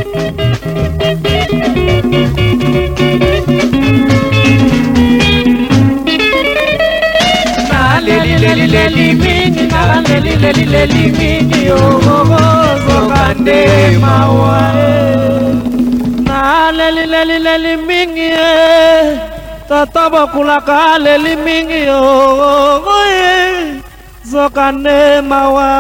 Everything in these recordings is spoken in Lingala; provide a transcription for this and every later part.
leli mingi na leli mingi zokande mawa na leli mingi tata bakulaka leli mingi zokande mawa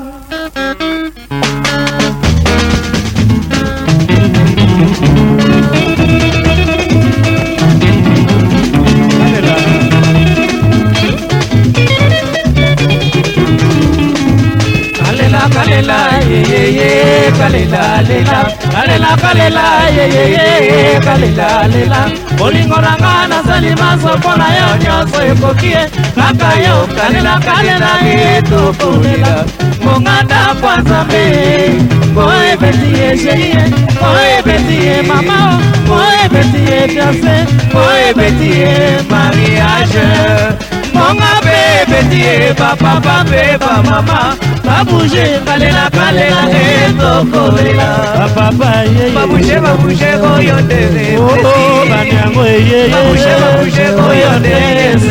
kalela ye kalela lela kalela kalela ye kalela lela bolingo rangana salima sopona yo nyoso ekokie kaka yo kalela kalela ye tokolela monganda kwanza me boye betie chérie boye betie mama boye betie fiancé boye betie mariage monga betie papa beba mama babouche kalela kalela etokolela papa ye babouche koyo ndere oh banyango ye babouche koyo ndere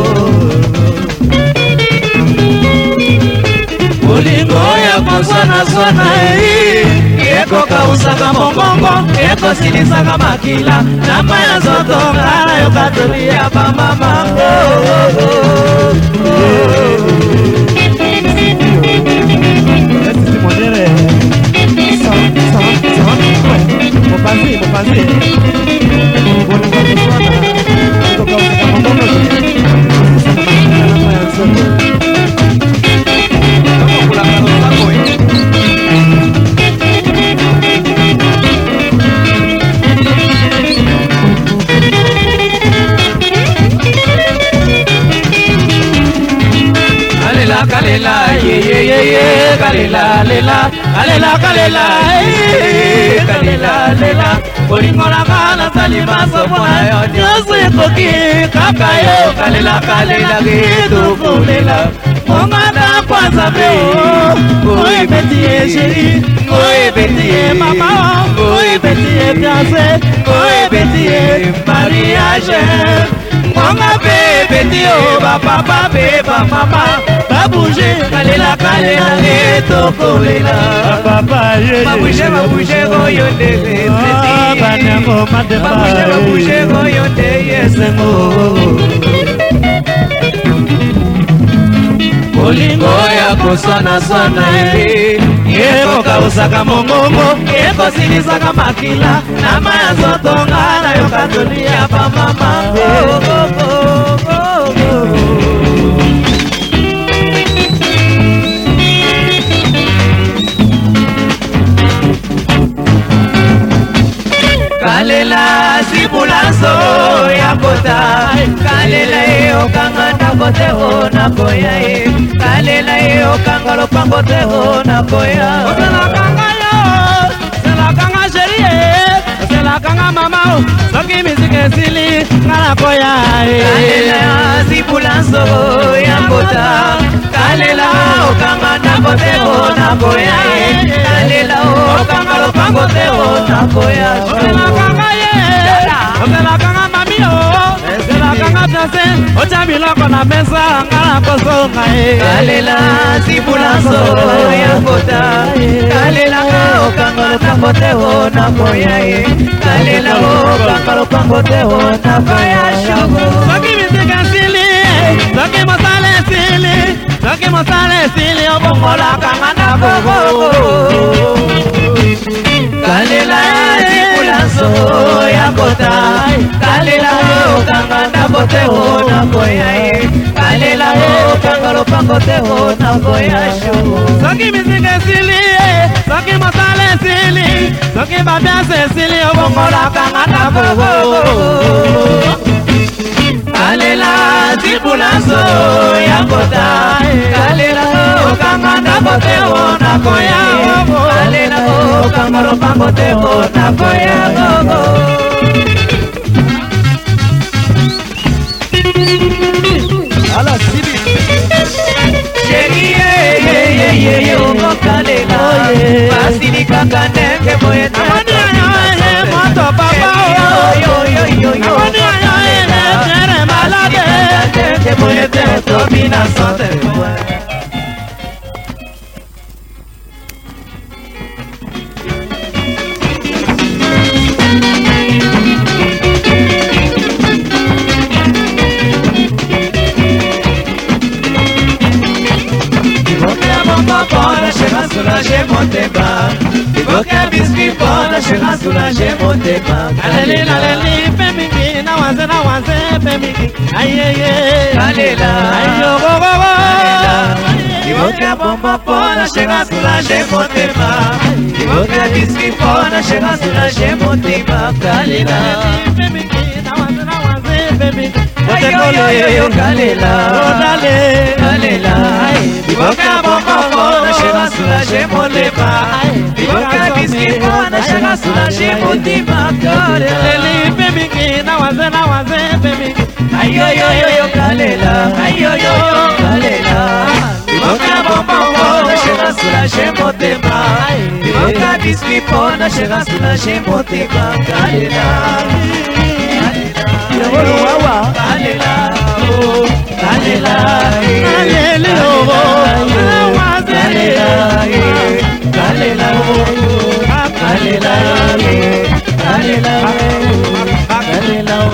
bolingo ya koswana eko kausaka momongo eko silisaka makila nama ya zoto ngala yo katolia bamama kalela ye kalela lela kalela kalela kalela lela bolingo na kana salima sopona yo nyoso ekoki kaka yo kalela kalela etokolela mongana kwanza me oye betie chérie oye betie mama oye betie fiancé oye betie mariage monga betie papa beba mama babouche kalela kalela etokolela papa ye babouche koyo ndere banyango madeba babouche koyo ndere yesengo bolingo ya koswana eko kausaka mongongo eko silisaka makila nama ya zotonga na yo katolia bamama kalela sibulazo ya kota kalela okanga nakote na koya kalela okanga lopango te na koya oselakanga yo selakanga chérie selakanga mama soki misike sili ngala koya kalela sibulazo ya kota kalela okanga nakote na koya kalela okanga lopango te na koya oselakanga ye oselakanga mami oselakanga fiancé ocha biloko na mesa ngala kosonga kalela sibulazo ya kota kalela okanga lopango te na koya kalela okanga lopango te na koya soki misika sili soki mosale sili obongola kanga na bobo kalela sibulazo ya kota kalela okanga na bote na koya kalela okanga lopango te na koya soki misika sili soki mosale sili soki babiase sili obongola kanga na bobo kalela sibulazo ya kota kalela okanga na bote na koya kalela okanga lopango te na koya ala sibi chérie ye okokalela basili kaka ndenge boye na centre point. Soulager mon débat, il faut qu'un biscuit pour soulager mon débat. Allez, allez, femini, na waze, femini. Aïe, aïe, allez là, aïe, oh, oh, oh. Il faut qu'un bonbon pour soulager mon débat. Il faut qu'un biscuit pour soulager mon débat. Allez là, femini, na waze, femini. Aïe, aïe, allez là, allez là. Il faut qu'un bonbon pour soulager mon débat. Il faut qu'un biscuit pour soulager mon débat. Femini, na waze, femini. Aïe, aïe, allez là, aïe, allez là. Il faut qu'un bonbon pour soulager mon débat. Il faut qu'un biscuit pour soulager mon débat. Allez là, allez là, oh, allez là, allez là, allez là, allez là, allez là, allez là, allez là.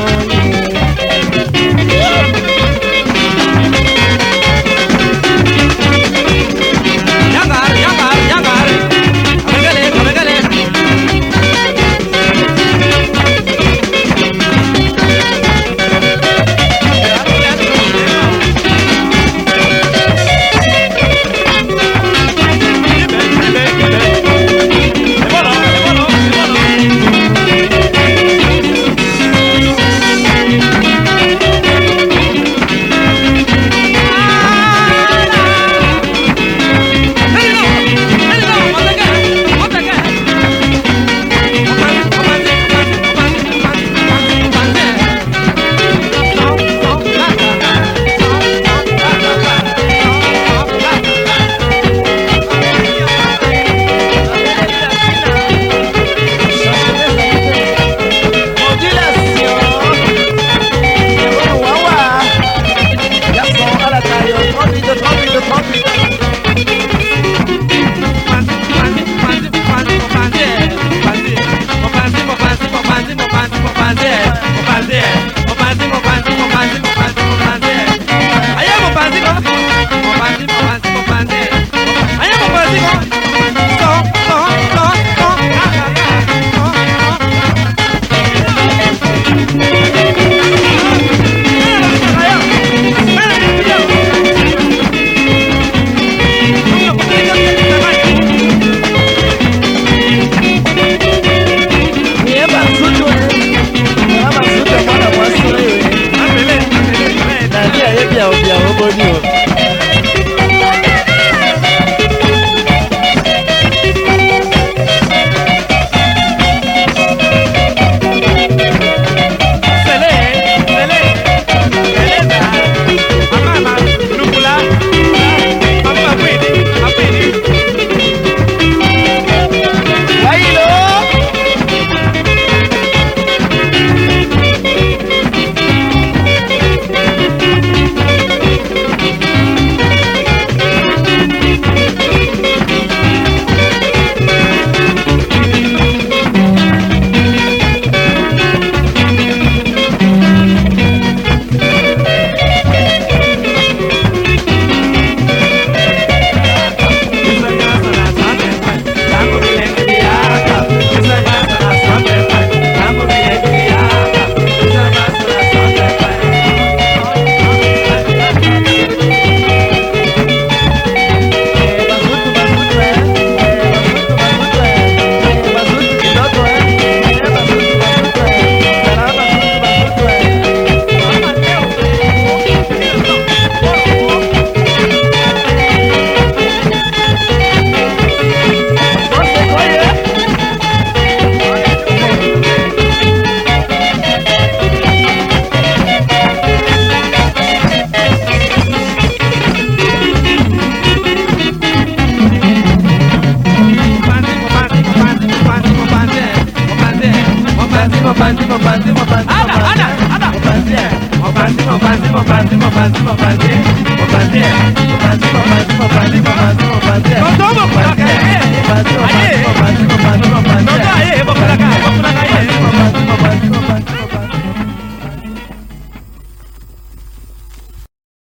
mopanzi mopanzi mopanzi mopanzi